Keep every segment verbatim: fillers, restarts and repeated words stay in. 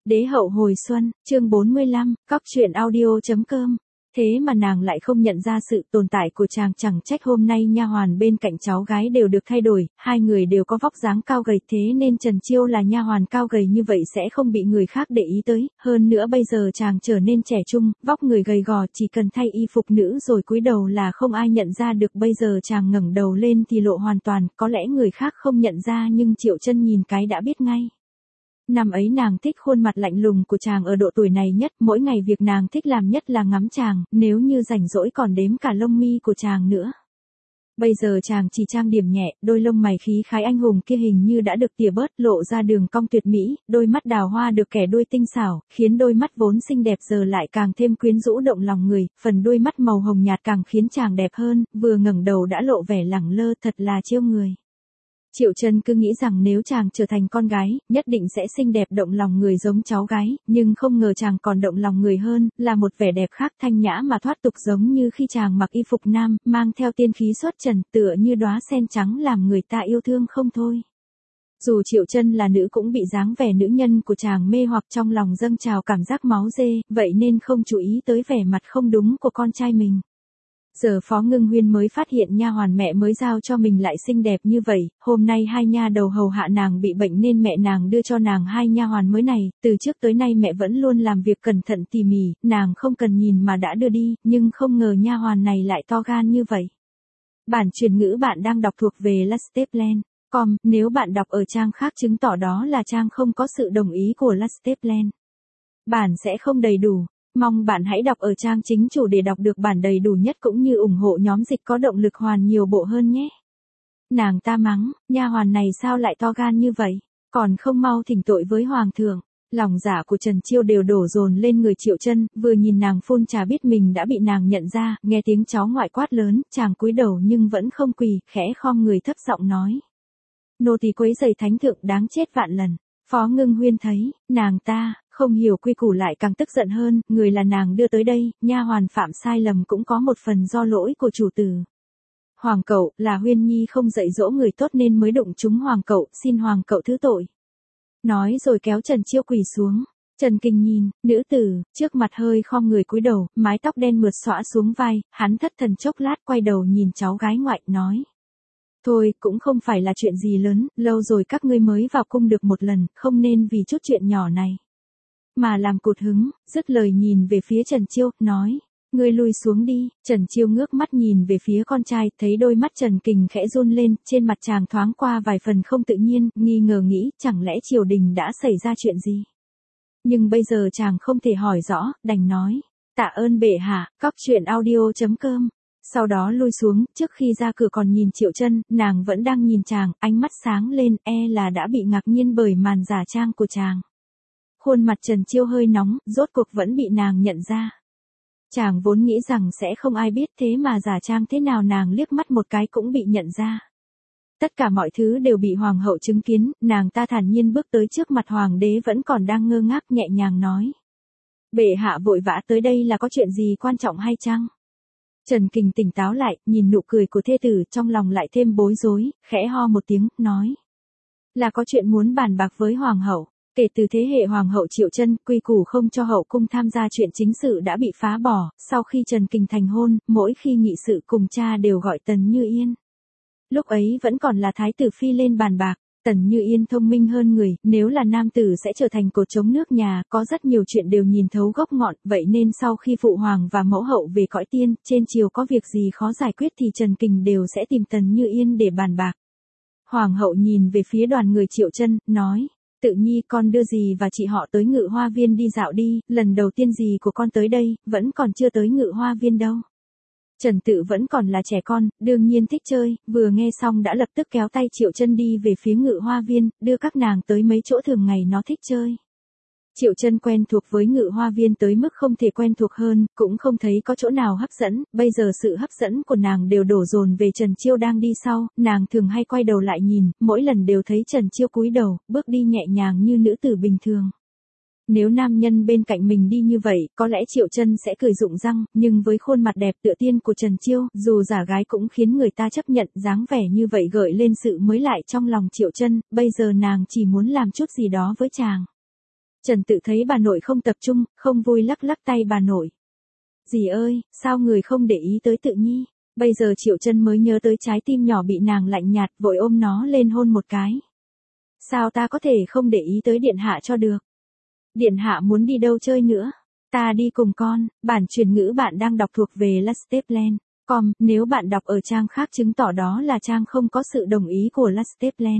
Đế hậu hồi xuân, chương bốn mươi lăm, cóc truyện audio chấm com. Thế mà nàng lại không nhận ra sự tồn tại của chàng, chẳng trách hôm nay nha hoàn bên cạnh cháu gái đều được thay đổi, hai người đều có vóc dáng cao gầy, thế nên Trần Chiêu là nha hoàn cao gầy như vậy sẽ không bị người khác để ý tới, hơn nữa bây giờ chàng trở nên trẻ trung, vóc người gầy gò, chỉ cần thay y phục nữ rồi cúi đầu là không ai nhận ra được, bây giờ chàng ngẩng đầu lên thì lộ hoàn toàn, có lẽ người khác không nhận ra nhưng Triệu Chân nhìn cái đã biết ngay. Năm ấy nàng thích khuôn mặt lạnh lùng của chàng ở độ tuổi này nhất, mỗi ngày việc nàng thích làm nhất là ngắm chàng, nếu như rảnh rỗi còn đếm cả lông mi của chàng nữa. Bây giờ chàng chỉ trang điểm nhẹ, đôi lông mày khí khái anh hùng kia hình như đã được tỉa bớt, lộ ra đường cong tuyệt mỹ, đôi mắt đào hoa được kẻ đuôi tinh xảo, khiến đôi mắt vốn xinh đẹp giờ lại càng thêm quyến rũ động lòng người, phần đuôi mắt màu hồng nhạt càng khiến chàng đẹp hơn, vừa ngẩng đầu đã lộ vẻ lẳng lơ, thật là chiêu người. Triệu Chân cứ nghĩ rằng nếu chàng trở thành con gái, nhất định sẽ xinh đẹp động lòng người giống cháu gái, nhưng không ngờ chàng còn động lòng người hơn, là một vẻ đẹp khác, thanh nhã mà thoát tục, giống như khi chàng mặc y phục nam, mang theo tiên khí xuất trần, tựa như đóa sen trắng làm người ta yêu thương không thôi. Dù Triệu Chân là nữ cũng bị dáng vẻ nữ nhân của chàng mê hoặc, trong lòng dâng trào cảm giác máu dê, vậy nên không chú ý tới vẻ mặt không đúng của con trai mình. Giờ Phó Ngưng Huyên mới phát hiện nha hoàn mẹ mới giao cho mình lại xinh đẹp như vậy, hôm nay hai nha đầu hầu hạ nàng bị bệnh nên mẹ nàng đưa cho nàng hai nha hoàn mới này, từ trước tới nay mẹ vẫn luôn làm việc cẩn thận tỉ mỉ, nàng không cần nhìn mà đã đưa đi, nhưng không ngờ nha hoàn này lại to gan như vậy. Bản truyền ngữ bạn đang đọc thuộc về Lasteplan chấm com, nếu bạn đọc ở trang khác chứng tỏ đó là trang không có sự đồng ý của Lasteplan. Bản sẽ không đầy đủ. Mong bạn hãy đọc ở trang chính chủ để đọc được bản đầy đủ nhất cũng như ủng hộ nhóm dịch có động lực hoàn nhiều bộ hơn nhé. Nàng ta mắng, nha hoàn này sao lại to gan như vậy, còn không mau thỉnh tội với hoàng thượng. Lòng dạ của Trần Chiêu đều đổ dồn lên người Triệu Chân, vừa nhìn nàng phun trà biết mình đã bị nàng nhận ra, nghe tiếng cháu ngoại quát lớn, chàng cúi đầu nhưng vẫn không quỳ, khẽ khom người thấp giọng nói: "Nô tỳ quấy rầy thánh thượng đáng chết vạn lần." Phó Ngưng Huyên thấy nàng ta không hiểu quy củ lại càng tức giận hơn, người là nàng đưa tới đây, nha hoàn phạm sai lầm cũng có một phần do lỗi của chủ tử. Hoàng cậu, là Huyên Nhi không dạy dỗ người tốt nên mới đụng trúng hoàng cậu, xin hoàng cậu thứ tội. Nói rồi kéo Trần Chiêu quỳ xuống. Trần Kinh nhìn, nữ tử, trước mặt hơi khom người cúi đầu, mái tóc đen mượt xõa xuống vai, hắn thất thần chốc lát quay đầu nhìn cháu gái ngoại, nói: "Thôi, cũng không phải là chuyện gì lớn, lâu rồi các ngươi mới vào cung được một lần, không nên vì chút chuyện nhỏ này mà làm cụt hứng." Dứt lời nhìn về phía Trần Chiêu, nói: "Ngươi lui xuống đi." Trần Chiêu ngước mắt nhìn về phía con trai, thấy đôi mắt Trần Kình khẽ run lên, trên mặt chàng thoáng qua vài phần không tự nhiên, nghi ngờ nghĩ, chẳng lẽ triều đình đã xảy ra chuyện gì? Nhưng bây giờ chàng không thể hỏi rõ, đành nói: "Tạ ơn bệ hạ." Cóc truyện audio chấm com. Sau đó lui xuống, trước khi ra cửa còn nhìn Triệu Chân, nàng vẫn đang nhìn chàng, ánh mắt sáng lên, e là đã bị ngạc nhiên bởi màn giả trang của chàng. Khuôn mặt Trần Chiêu hơi nóng, rốt cuộc vẫn bị nàng nhận ra. Chàng vốn nghĩ rằng sẽ không ai biết, thế mà giả trang thế nào nàng liếc mắt một cái cũng bị nhận ra. Tất cả mọi thứ đều bị hoàng hậu chứng kiến, nàng ta thản nhiên bước tới trước mặt hoàng đế vẫn còn đang ngơ ngác, nhẹ nhàng nói: "Bệ hạ vội vã tới đây là có chuyện gì quan trọng hay chăng?" Trần Kình tỉnh táo lại, nhìn nụ cười của thê tử, trong lòng lại thêm bối rối, khẽ ho một tiếng, nói: "Là có chuyện muốn bàn bạc với hoàng hậu." Kể từ thế hệ hoàng hậu Triệu Chân, quy củ không cho hậu cung tham gia chuyện chính sự đã bị phá bỏ, sau khi Trần Kình thành hôn, mỗi khi nghị sự cùng cha đều gọi Tần Như Yên. Lúc ấy vẫn còn là thái tử phi lên bàn bạc, Tần Như Yên thông minh hơn người, nếu là nam tử sẽ trở thành cột chống nước nhà, có rất nhiều chuyện đều nhìn thấu gốc ngọn, vậy nên sau khi phụ hoàng và mẫu hậu về cõi tiên, trên triều có việc gì khó giải quyết thì Trần Kình đều sẽ tìm Tần Như Yên để bàn bạc. Hoàng hậu nhìn về phía đoàn người Triệu Chân, nói: "Tự nhi, con đưa dì và chị họ tới Ngự Hoa Viên đi dạo đi, lần đầu tiên dì của con tới đây, vẫn còn chưa tới Ngự Hoa Viên đâu." Trần Tự vẫn còn là trẻ con, đương nhiên thích chơi, vừa nghe xong đã lập tức kéo tay Triệu Chân đi về phía Ngự Hoa Viên, đưa các nàng tới mấy chỗ thường ngày nó thích chơi. Triệu Chân quen thuộc với Ngự Hoa Viên tới mức không thể quen thuộc hơn, cũng không thấy có chỗ nào hấp dẫn, bây giờ sự hấp dẫn của nàng đều đổ dồn về Trần Chiêu đang đi sau, nàng thường hay quay đầu lại nhìn, mỗi lần đều thấy Trần Chiêu cúi đầu, bước đi nhẹ nhàng như nữ tử bình thường. Nếu nam nhân bên cạnh mình đi như vậy, có lẽ Triệu Chân sẽ cười rụng răng, nhưng với khuôn mặt đẹp tựa tiên của Trần Chiêu, dù giả gái cũng khiến người ta chấp nhận, dáng vẻ như vậy gợi lên sự mới lại trong lòng Triệu Chân, bây giờ nàng chỉ muốn làm chút gì đó với chàng. Trần Tự thấy bà nội không tập trung, không vui lắc lắc tay bà nội. Dì ơi, sao người không để ý tới Tự Nhi? Bây giờ Triệu Chân mới nhớ tới trái tim nhỏ bị nàng lạnh nhạt, vội ôm nó lên hôn một cái. Sao ta có thể không để ý tới điện hạ cho được? Điện hạ muốn đi đâu chơi nữa? Ta đi cùng con. Bản truyền ngữ bạn đang đọc thuộc về Lasteplan chấm com, nếu bạn đọc ở trang khác chứng tỏ đó là trang không có sự đồng ý của Lasteplan.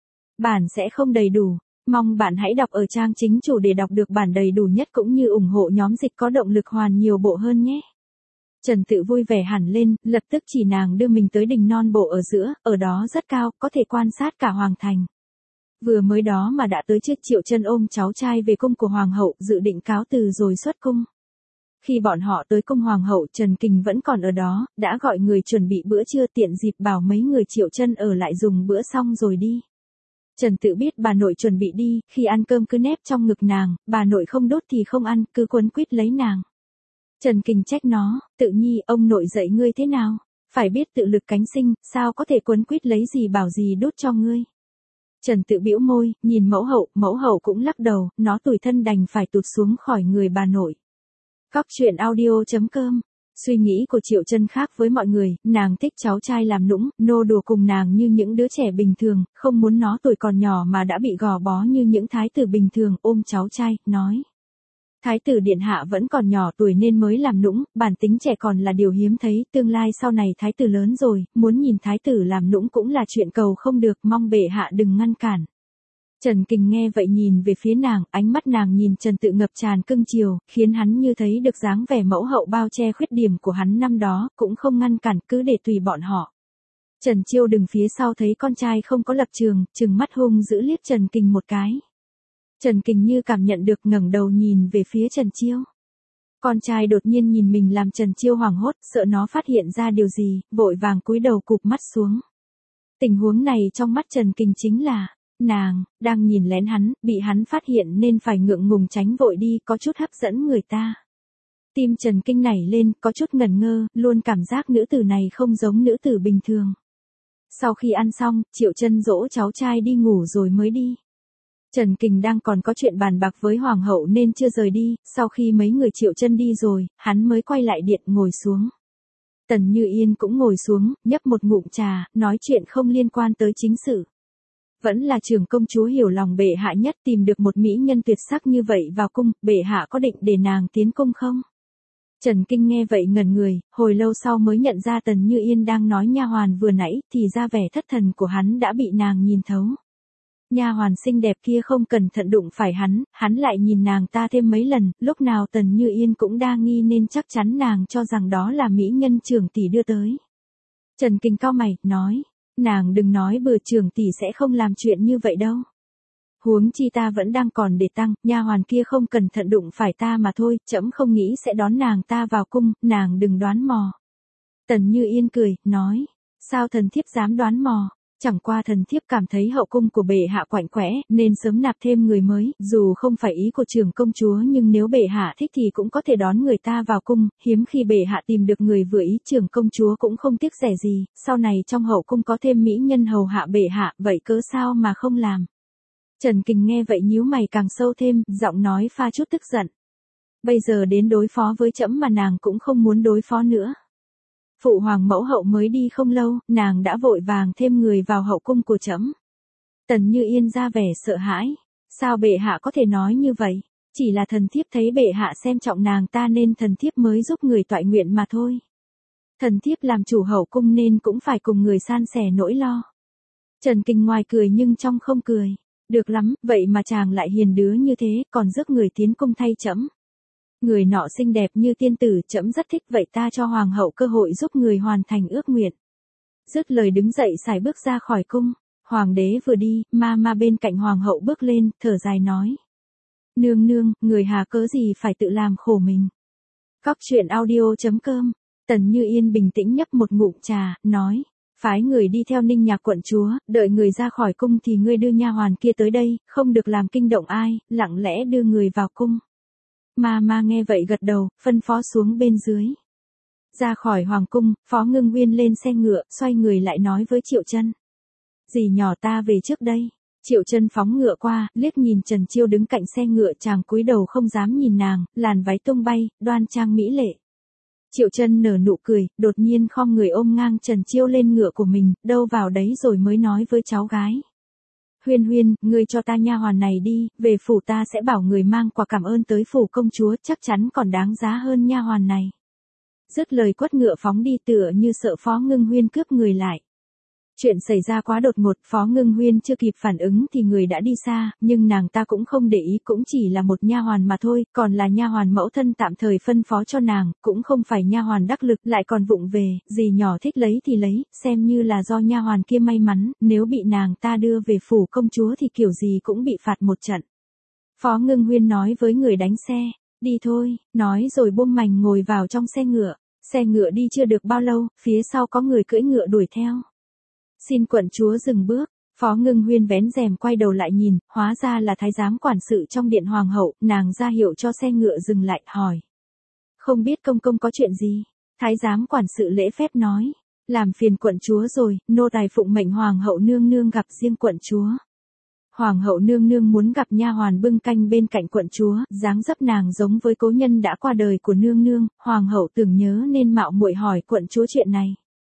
Bản sẽ không đầy đủ. Mong bạn hãy đọc ở trang chính chủ để đọc được bản đầy đủ nhất cũng như ủng hộ nhóm dịch có động lực hoàn nhiều bộ hơn nhé. Trần Tự vui vẻ hẳn lên, lập tức chỉ nàng đưa mình tới đỉnh non bộ ở giữa, ở đó rất cao, có thể quan sát cả hoàng thành. Vừa mới đó mà đã tới trước. Triệu Chân ôm cháu trai về cung của hoàng hậu, dự định cáo từ rồi xuất cung. Khi bọn họ tới cung hoàng hậu, Trần Kình vẫn còn ở đó, đã gọi người chuẩn bị bữa trưa, tiện dịp bảo mấy người Triệu Chân ở lại dùng bữa xong rồi đi. Trần Tự biết bà nội chuẩn bị đi, khi ăn cơm cứ nép trong ngực nàng, bà nội không đốt thì không ăn, cứ quấn quýt lấy nàng. Trần Kình trách nó, Tự Nhi, ông nội dạy ngươi thế nào? Phải biết tự lực cánh sinh, sao có thể quấn quýt lấy gì bảo gì đốt cho ngươi? Trần Tự bĩu môi, nhìn mẫu hậu, mẫu hậu cũng lắc đầu, nó tủi thân đành phải tụt xuống khỏi người bà nội. Cóc truyện audio chấm com. Suy nghĩ của Triệu Chân khác với mọi người, nàng thích cháu trai làm nũng, nô đùa cùng nàng như những đứa trẻ bình thường, không muốn nó tuổi còn nhỏ mà đã bị gò bó như những thái tử bình thường, ôm cháu trai, nói. Thái tử điện hạ vẫn còn nhỏ tuổi nên mới làm nũng, bản tính trẻ còn là điều hiếm thấy, tương lai sau này thái tử lớn rồi, muốn nhìn thái tử làm nũng cũng là chuyện cầu không được, mong bệ hạ đừng ngăn cản. Trần Kình nghe vậy nhìn về phía nàng, ánh mắt nàng nhìn Trần Tự ngập tràn cưng chiều, khiến hắn như thấy được dáng vẻ mẫu hậu bao che khuyết điểm của hắn năm đó, cũng không ngăn cản, cứ để tùy bọn họ. Trần Chiêu đứng phía sau thấy con trai không có lập trường, trừng mắt hung dữ liếc Trần Kình một cái. Trần Kình như cảm nhận được, ngẩng đầu nhìn về phía Trần Chiêu. Con trai đột nhiên nhìn mình làm Trần Chiêu hoảng hốt, sợ nó phát hiện ra điều gì, vội vàng cúi đầu cụp mắt xuống. Tình huống này trong mắt Trần Kình chính là, nàng, đang nhìn lén hắn, bị hắn phát hiện nên phải ngượng ngùng tránh vội đi, có chút hấp dẫn người ta. Tim Trần Kinh nảy lên, có chút ngẩn ngơ, luôn cảm giác nữ tử này không giống nữ tử bình thường. Sau khi ăn xong, Triệu Chân dỗ cháu trai đi ngủ rồi mới đi. Trần Kình đang còn có chuyện bàn bạc với hoàng hậu nên chưa rời đi, sau khi mấy người Triệu Chân đi rồi, hắn mới quay lại điện ngồi xuống. Tần Như Yên cũng ngồi xuống, nhấp một ngụm trà, nói chuyện không liên quan tới chính sự. Vẫn là trưởng công chúa hiểu lòng bệ hạ nhất, tìm được một mỹ nhân tuyệt sắc như vậy vào cung, bệ hạ có định để nàng tiến cung không? Trần Kinh nghe vậy ngẩn người, hồi lâu sau mới nhận ra Tần Như Yên đang nói nha hoàn vừa nãy, thì ra vẻ thất thần của hắn đã bị nàng nhìn thấu. Nha hoàn xinh đẹp kia không cẩn thận đụng phải hắn, hắn lại nhìn nàng ta thêm mấy lần, lúc nào Tần Như Yên cũng đa nghi nên chắc chắn nàng cho rằng đó là mỹ nhân trưởng tỷ đưa tới. Trần Kinh cau mày, nói, nàng đừng nói bừa, trưởng tỷ sẽ không làm chuyện như vậy đâu. Huống chi ta vẫn đang còn để tăng, nha hoàn kia không cẩn thận đụng phải ta mà thôi, trẫm không nghĩ sẽ đón nàng ta vào cung, nàng đừng đoán mò. Tần Như Yên cười, nói, sao thần thiếp dám đoán mò? Chẳng qua thần thiếp cảm thấy hậu cung của bệ hạ quạnh quẽ, nên sớm nạp thêm người mới, dù không phải ý của trưởng công chúa nhưng nếu bệ hạ thích thì cũng có thể đón người ta vào cung, hiếm khi bệ hạ tìm được người vừa ý, trưởng công chúa cũng không tiếc rẻ gì, sau này trong hậu cung có thêm mỹ nhân hầu hạ bệ hạ, vậy cớ sao mà không làm. Trần Kình nghe vậy nhíu mày càng sâu thêm, giọng nói pha chút tức giận. Bây giờ đến đối phó với trẫm mà nàng cũng không muốn đối phó nữa. Phụ hoàng mẫu hậu mới đi không lâu, nàng đã vội vàng thêm người vào hậu cung của trẫm. Tần Như Yên ra vẻ sợ hãi. Sao bệ hạ có thể nói như vậy? Chỉ là thần thiếp thấy bệ hạ xem trọng nàng ta nên thần thiếp mới giúp người toại nguyện mà thôi. Thần thiếp làm chủ hậu cung nên cũng phải cùng người san sẻ nỗi lo. Trần Kình ngoài cười nhưng trong không cười. Được lắm, vậy mà chàng lại hiền đứa như thế, còn rước người tiến cung thay trẫm. Người nọ xinh đẹp như tiên tử, trẫm rất thích, vậy ta cho hoàng hậu cơ hội giúp người hoàn thành ước nguyện. Dứt lời đứng dậy sải bước ra khỏi cung. Hoàng đế vừa đi, ma ma bên cạnh hoàng hậu bước lên, thở dài nói. Nương nương, người hà cớ gì phải tự làm khổ mình. Cóc truyện audio chấm com. Tần Như Yên bình tĩnh nhấp một ngụm trà, nói. Phái người đi theo Ninh Nhạc quận chúa, đợi người ra khỏi cung thì ngươi đưa nha hoàn kia tới đây, không được làm kinh động ai, lặng lẽ đưa người vào cung. Ma ma nghe vậy gật đầu, phân phó xuống bên dưới. Ra khỏi hoàng cung, Phó Ngưng Nguyên lên xe ngựa, xoay người lại nói với Triệu Chân. Dì nhỏ ta về trước đây. Triệu Chân phóng ngựa qua, liếc nhìn Trần Chiêu đứng cạnh xe ngựa, chàng cúi đầu không dám nhìn nàng, làn váy tung bay, đoan trang mỹ lệ. Triệu Chân nở nụ cười, đột nhiên khom người ôm ngang Trần Chiêu lên ngựa của mình, đâu vào đấy rồi mới nói với cháu gái. Huyên Huyên, ngươi cho ta nha hoàn này đi, về phủ ta sẽ bảo người mang quà cảm ơn tới phủ công chúa, chắc chắn còn đáng giá hơn nha hoàn này. Dứt lời quất ngựa phóng đi, tựa như sợ Phó Ngưng Huyên cướp người lại. Chuyện xảy ra quá đột ngột, Phó Ngưng Huyên chưa kịp phản ứng thì người đã đi xa, nhưng nàng ta cũng không để ý, cũng chỉ là một nha hoàn mà thôi, còn là nha hoàn mẫu thân tạm thời phân phó cho nàng, cũng không phải nha hoàn đắc lực, lại còn vụng về, dì nhỏ thích lấy thì lấy, xem như là do nha hoàn kia may mắn, nếu bị nàng ta đưa về phủ công chúa thì kiểu gì cũng bị phạt một trận. Phó Ngưng Huyên nói với người đánh xe, đi thôi, nói rồi buông mành ngồi vào trong xe ngựa. Xe ngựa đi chưa được bao lâu, phía sau có người cưỡi ngựa đuổi theo. Xin quận chúa dừng bước, Phó Ngưng Huyên vén rèm quay đầu lại nhìn, hóa ra là thái giám quản sự trong điện hoàng hậu, nàng ra hiệu cho xe ngựa dừng lại, hỏi. Không biết công công có chuyện gì? Thái giám quản sự lễ phép nói, làm phiền quận chúa rồi, nô tài phụng mệnh hoàng hậu nương nương gặp riêng quận chúa. Hoàng hậu nương nương muốn gặp nha hoàn bưng canh bên cạnh quận chúa, dáng dấp nàng giống với cố nhân đã qua đời của nương nương, hoàng hậu tưởng nhớ nên mạo muội hỏi quận chúa chuyện này.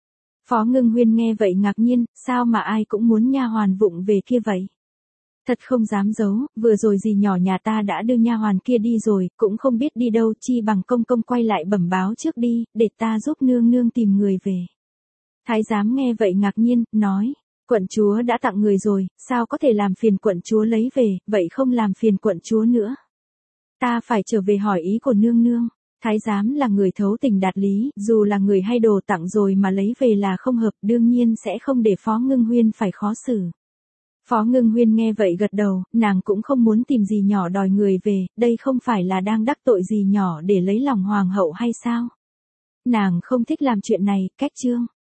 Phó Ngưng Huyên nghe vậy ngạc nhiên, sao mà ai cũng muốn nha hoàn vụng về kia vậy? Thật không dám giấu, vừa rồi dì nhỏ nhà ta đã đưa nha hoàn kia đi rồi, cũng không biết đi đâu, chi bằng công công quay lại bẩm báo trước đi, để ta giúp nương nương tìm người về. Thái giám nghe vậy ngạc nhiên, nói. Quận chúa đã tặng người rồi, sao có thể làm phiền quận chúa lấy về, vậy không làm phiền quận chúa nữa. Ta phải trở về hỏi ý của nương nương. Thái giám là người thấu tình đạt lý, dù là người hay đồ tặng rồi mà lấy về là không hợp, đương nhiên sẽ không để Phó Ngưng Huyên phải khó xử. Phó Ngưng Huyên nghe vậy gật đầu, nàng cũng không muốn tìm dì nhỏ đòi người về, đây không phải là đang đắc tội dì nhỏ để lấy lòng hoàng hậu hay sao? Nàng không thích làm chuyện này, cách chương.